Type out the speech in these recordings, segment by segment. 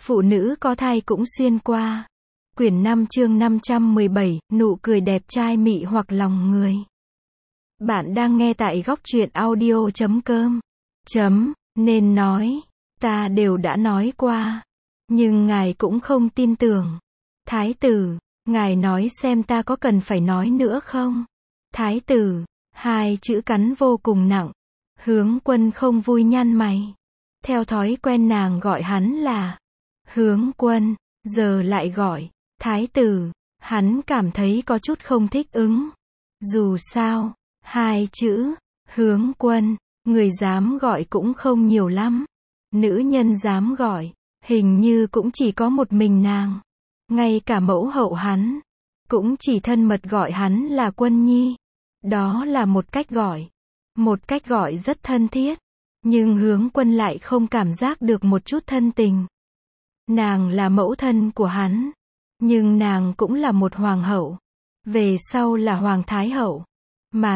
Phụ nữ có thai cũng xuyên qua. Quyển 5 chương 517, nụ cười đẹp trai mị hoặc lòng người. Bạn đang nghe tại góc truyện audio.com. Nên nói, ta đều đã nói qua. Nhưng ngài cũng không tin tưởng. Thái tử, ngài nói xem ta có cần phải nói nữa không? Thái tử, hai chữ cắn vô cùng nặng. Hướng Quân không vui nhăn mày. Theo thói quen nàng gọi hắn là Hướng Quân, giờ lại gọi Thái tử, hắn cảm thấy có chút không thích ứng. Dù sao, hai chữ Hướng Quân, người dám gọi cũng không nhiều lắm. Nữ nhân dám gọi, hình như cũng chỉ có một mình nàng. Ngay cả mẫu hậu hắn, cũng chỉ thân mật gọi hắn là Quân nhi. Đó là một cách gọi. Một cách gọi rất thân thiết. Nhưng Hướng Quân lại không cảm giác được một chút thân tình. Nàng là mẫu thân của hắn. Nhưng nàng cũng là một hoàng hậu. Về sau là hoàng thái hậu. Mà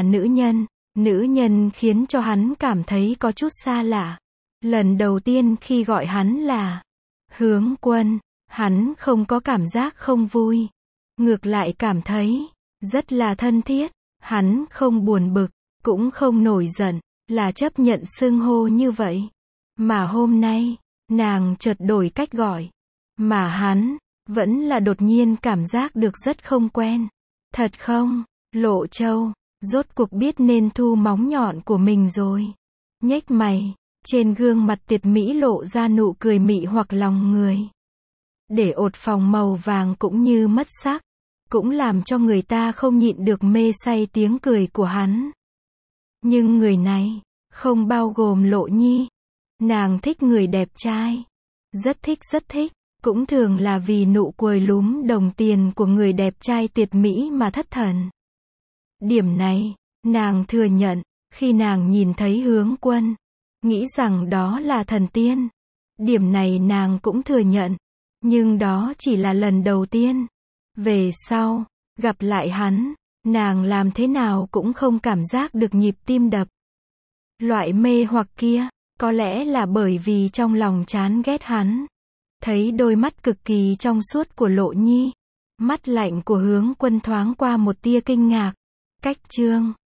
nữ nhân khiến cho hắn cảm thấy có chút xa lạ. Lần đầu tiên khi gọi hắn là Hướng Quân, hắn không có cảm giác không vui. Ngược lại cảm thấy rất là thân thiết. Hắn không buồn bực, cũng không nổi giận, là chấp nhận xưng hô như vậy. Mà hôm nay, nàng chợt đổi cách gọi. Mà hắn, vẫn là đột nhiên cảm giác được rất không quen. Thật không, Lộ Châu, rốt cuộc biết nên thu móng nhọn của mình rồi. Nhếch mày, trên gương mặt tuyệt mỹ lộ ra nụ cười mị hoặc lòng người. Để ột phòng màu vàng cũng như mất sắc. Cũng làm cho người ta không nhịn được mê say tiếng cười của hắn. Nhưng người này, không bao gồm Lộ Nhi. Nàng thích người đẹp trai. Rất thích. Cũng thường là vì nụ cười lúm đồng tiền của người đẹp trai tuyệt mỹ mà thất thần. Điểm này, nàng thừa nhận, khi nàng nhìn thấy Hướng Quân, nghĩ rằng đó là thần tiên. Điểm này nàng cũng thừa nhận. Nhưng đó chỉ là lần đầu tiên. Về sau, gặp lại hắn, nàng làm thế nào cũng không cảm giác được nhịp tim đập. Loại mê hoặc kia, có lẽ là bởi vì trong lòng chán ghét hắn. Thấy đôi mắt cực kỳ trong suốt của Lộ Nhi, mắt lạnh của Hướng Quân thoáng qua một tia kinh ngạc. Cách chương